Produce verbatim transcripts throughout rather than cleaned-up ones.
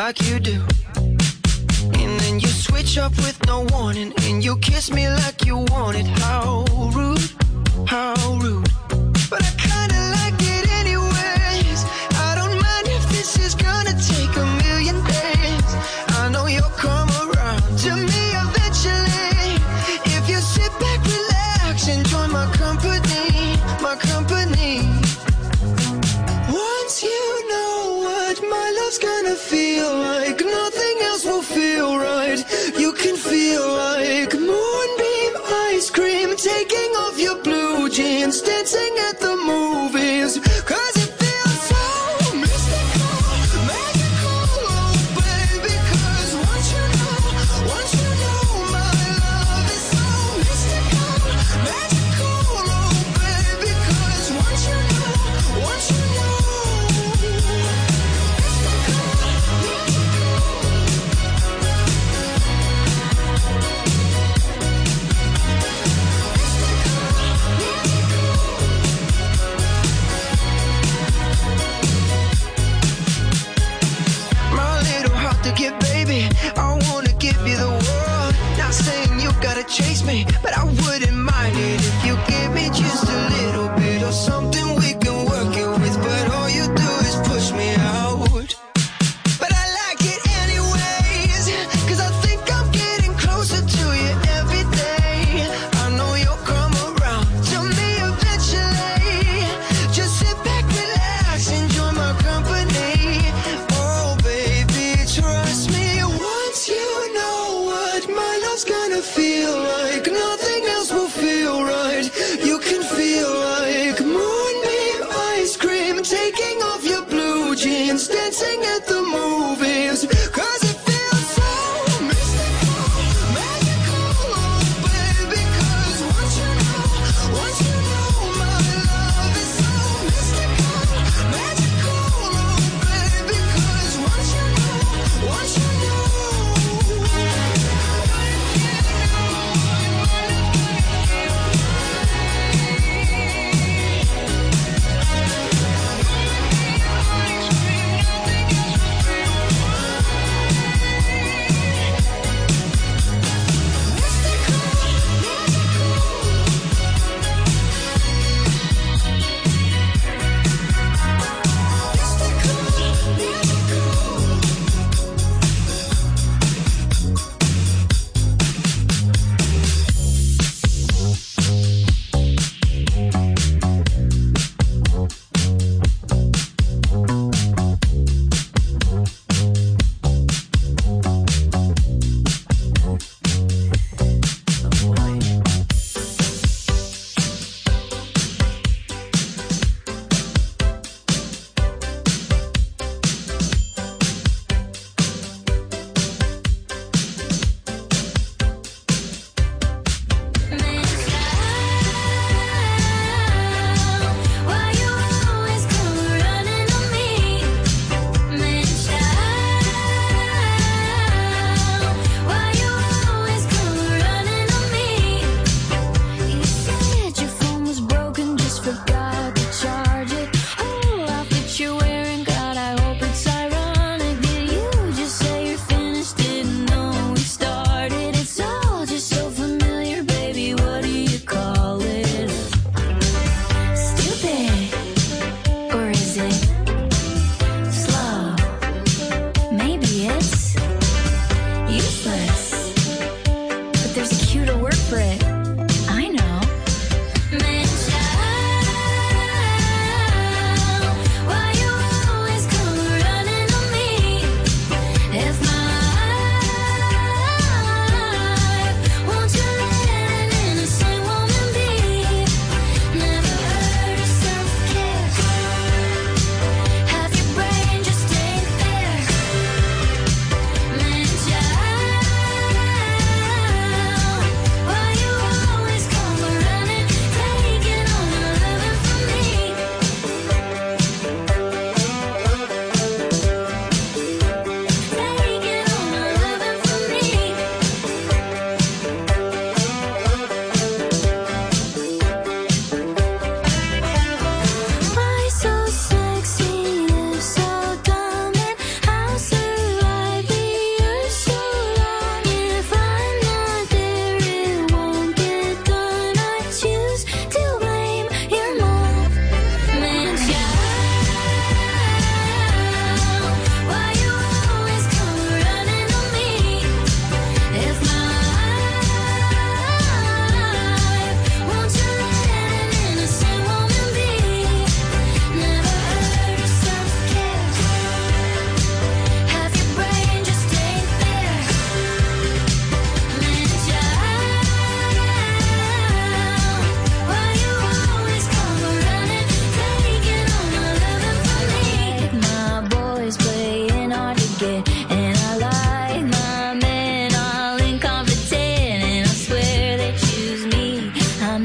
like you do. And then you switch up with no warning, and you kiss me like you want it. How rude, how rude. But I kinda like it anyways. I don't mind if this is gonna take a million days. I know you'll come around to me eventually. If you sit back, relax, and join my company, my company. Once you know what my love's gonna feel like, nothing else will feel right. You can feel like moonbeam ice cream, taking off your blue jeans, dancing at the movies. Cause it feels so mystical, magical, oh baby. Cause once you know, once you know my love is so mystical, magical, oh baby. Cause once you know, once you know, mystical, mystical.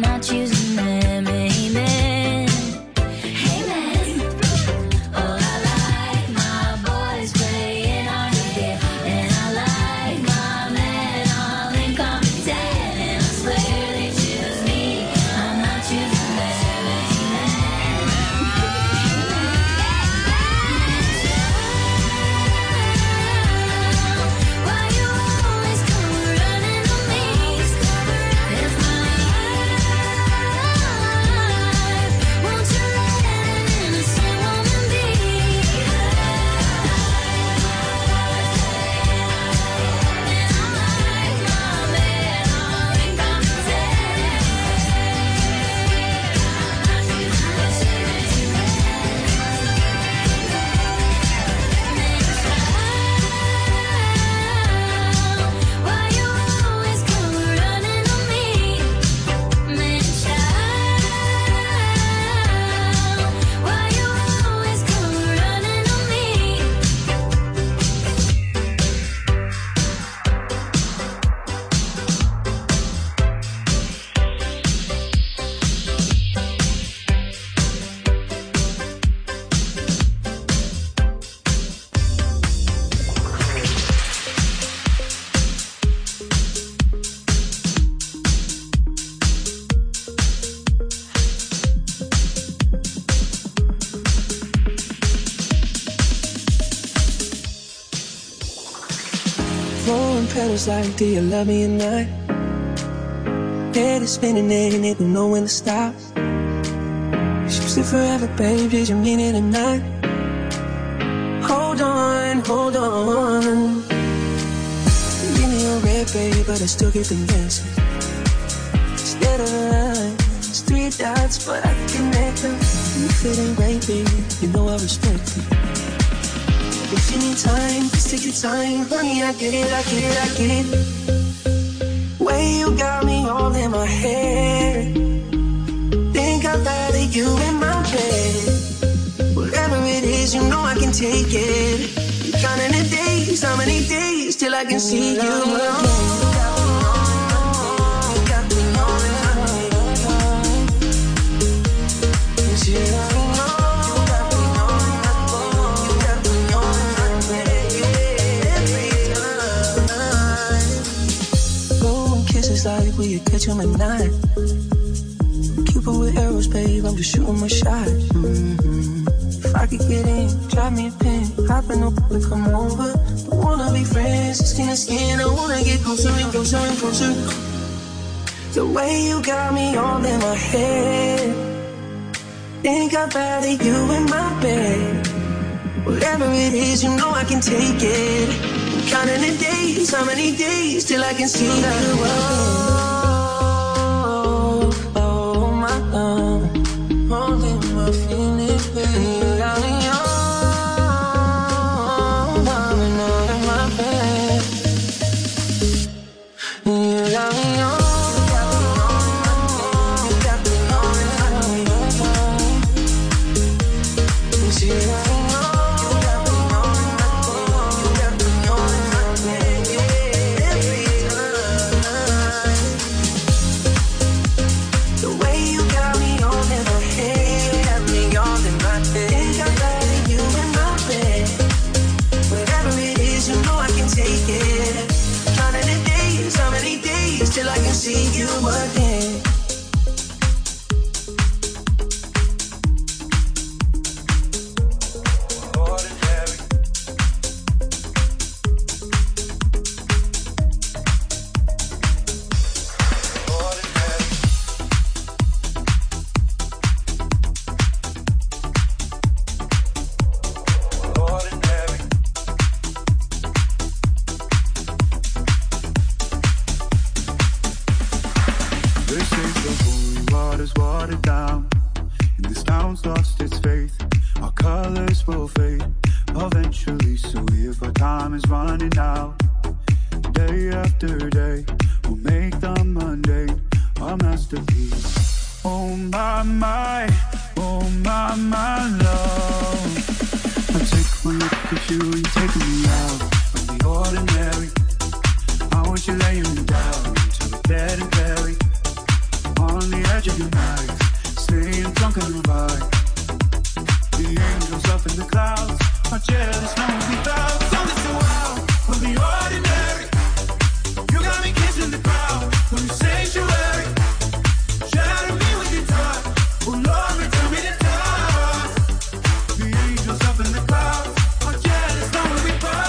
not choosing them. Amen. Amen. Oh, I like my boys playing hard to get, and I like my men all incompetent, and I swear they choose me. I'm not choosing them. Why you always come running on me? If my life, won't you let an innocent woman be? And I like my men all incompetent. Why you always come running on me? Man child, why you always come running on me? Throwing petals like, do you love me or not? Head is spinning and it don't know when to stop. Choose it forever, babe, did you mean it or not? Hold on, hold on. Give me your red, babe, but I still get the message. Instead of lines, three dots, but I can connect them. If it ain't right, babe, you know I respect it. If you need time, just take your time. Honey, I get it, I get it, I get it. Way you got me all in my head. Think I'd rather you in my bed. Whatever it is, you know I can take it. I'm counting the days, how many days till I can see you again. Like we could catch him at night. Cupid with arrows, babe, I'm just shooting my shot. Mm-hmm. If I could get in, drop me a pin, hop in the pool and come over. I wanna be friends, skin to skin, I wanna get closer and closer and closer. The way you got me all in my head. Think I'd rather you in my bed. Whatever it is, you know I can take it. Counting the days, how many days till I can see you again. Oh, oh, my love, holding my feelings, baby. You got me on, darling, all in my bed. You got me on. Till I can see you again. Ordinary. Ordinary. Ordinary. They say the holy water's watered down, and this town's lost its faith. Our colors will fade eventually, so if our time is running out, day after day, we'll make the mundane our masterpiece. Oh my, my, oh my, my love. I take one look at you, you're taking me out of the ordinary. I want you laying me down to a dead and buried on the edge of your night, staying drunk on your vibe. The angels up in the clouds are jealous, no one without. Don't miss a while from the ordinary. You got me kissing the crowd from the sanctuary. Shatter me with your touch, oh Lord, return me to touch. The angels up in the clouds are jealous, no one without.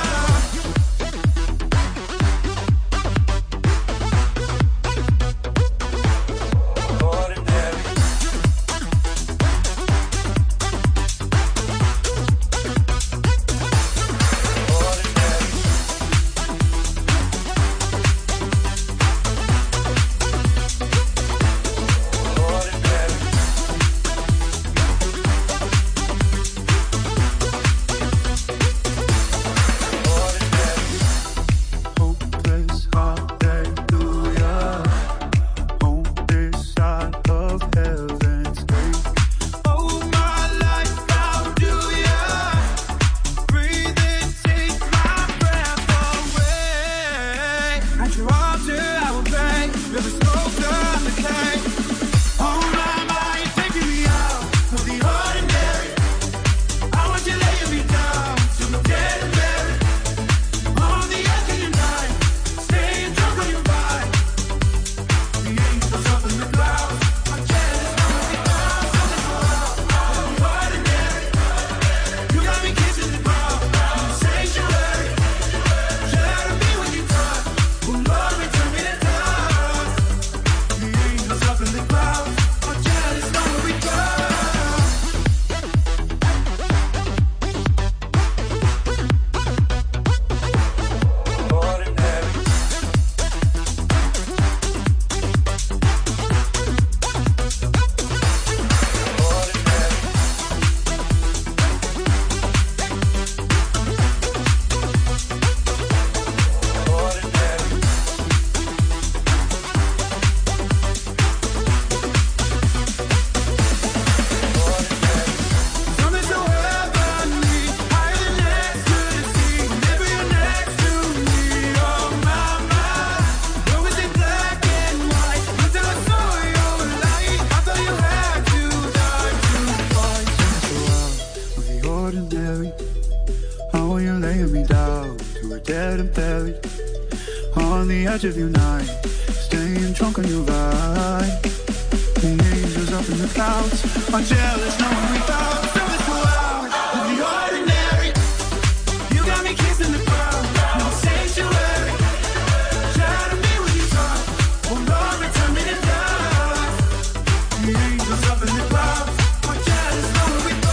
Of your night, staying drunk on your vibe. The angels up in the clouds are jealous, no one without. Feel this wild of the ordinary. You got me kissing the crowd, no sanctuary. Shatter me with your touch, oh Lord, return me to dust. The angels up in the clouds are jealous, no one without.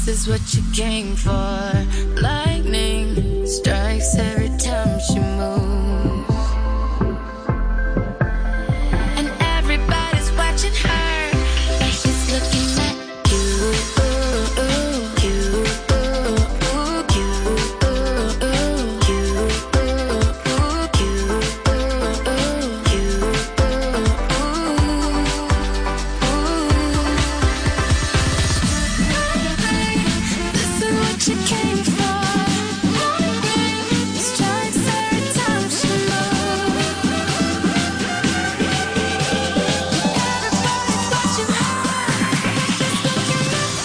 is what you came for. Lightning strikes every time she moves, and everybody's watching her, and she's looking at you. You, you, you came for. Lightning strikes every time she moves. Everybody's watching her. She's looking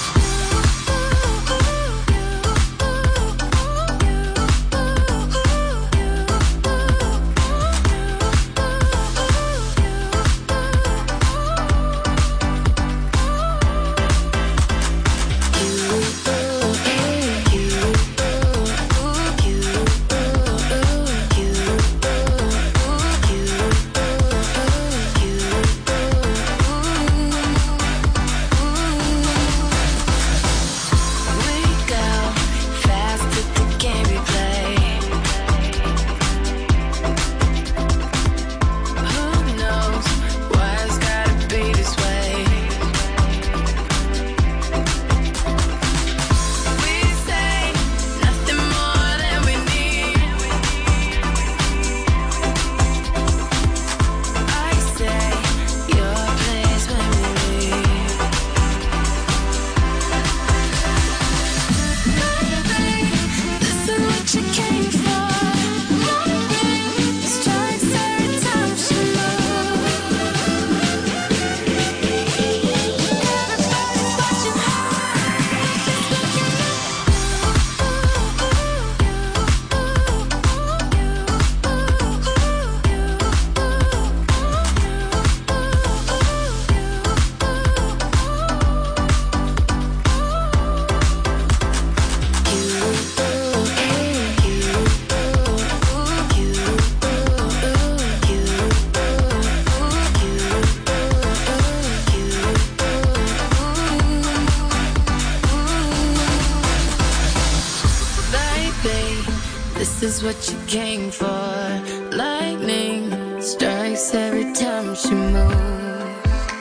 This is what you came for. Lightning strikes every time she moves.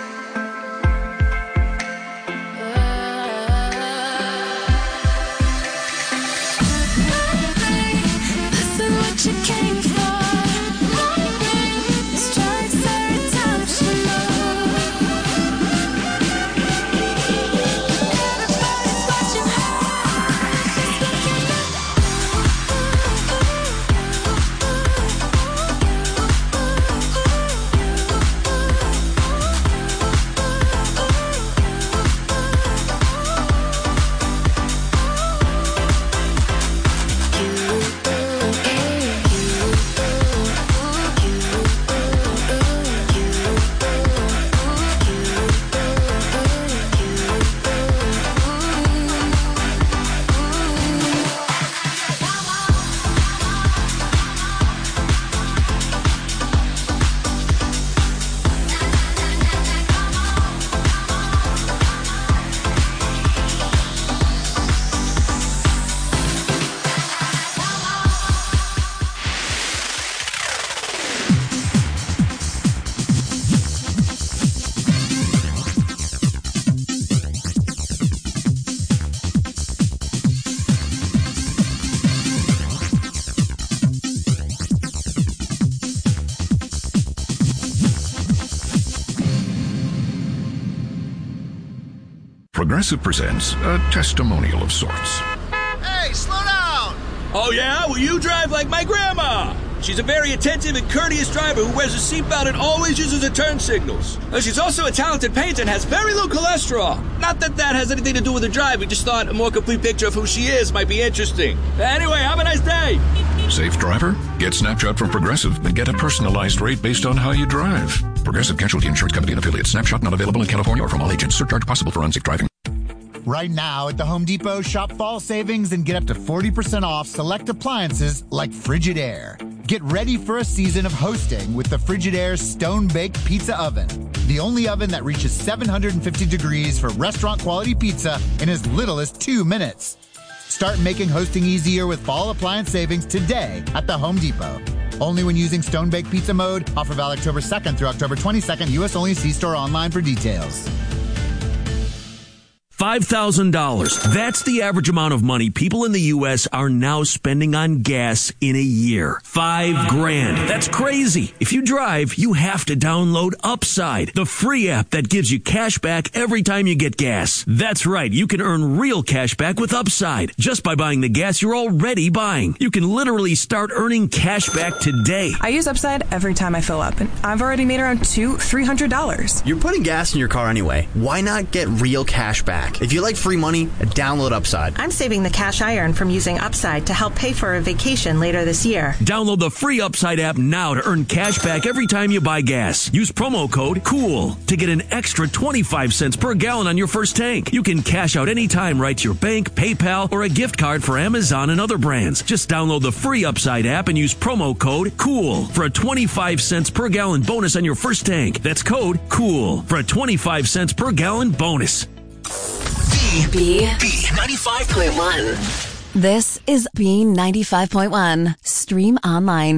This is what you came for. Lightning strikes every time she moves. Everybody's watching her. She's looking at Progressive presents a testimonial of sorts. Hey, slow down! Oh, yeah? Well, you drive like my grandma. She's a very attentive and courteous driver who wears a seatbelt and always uses her turn signals. Uh, She's also a talented painter and has very low cholesterol. Not that that has anything to do with her drive. We just thought a more complete picture of who she is might be interesting. Anyway, have a nice day. Safe driver? Get Snapshot from Progressive and get a personalized rate based on how you drive. Progressive Casualty Insurance Company and affiliates. Snapshot not available in California or from all agents. Surcharge possible for unsafe driving. Right now at the Home Depot, shop fall savings and get up to forty percent off select appliances like Frigidaire. Get ready for a season of hosting with the Frigidaire Stone Baked Pizza Oven, the only oven that reaches seven hundred fifty degrees for restaurant quality pizza in as little as two minutes. Start making hosting easier with fall appliance savings today at the Home Depot. Only when using Stone Baked Pizza mode. Offer valid October second through October twenty-second. U S only. See store online for details. five thousand dollars. That's the average amount of money people in the U S are now spending on gas in a year. Five grand. That's crazy. If you drive, you have to download Upside, the free app that gives you cash back every time you get gas. That's right. You can earn real cash back with Upside just by buying the gas you're already buying. You can literally start earning cash back today. I use Upside every time I fill up, and I've already made around two, three hundred dollars. You're putting gas in your car anyway. Why not get real cash back? If you like free money, download Upside. I'm saving the cash I earn from using Upside to help pay for a vacation later this year. Download the free Upside app now to earn cash back every time you buy gas. Use promo code COOL to get an extra twenty-five cents per gallon on your first tank. You can cash out anytime right to your bank, PayPal, or a gift card for Amazon and other brands. Just download the free Upside app and use promo code COOL for a twenty-five cents per gallon bonus on your first tank. That's code COOL for a twenty-five cents per gallon bonus. B. B. ninety-five point one. This is B ninety-five point one. Stream online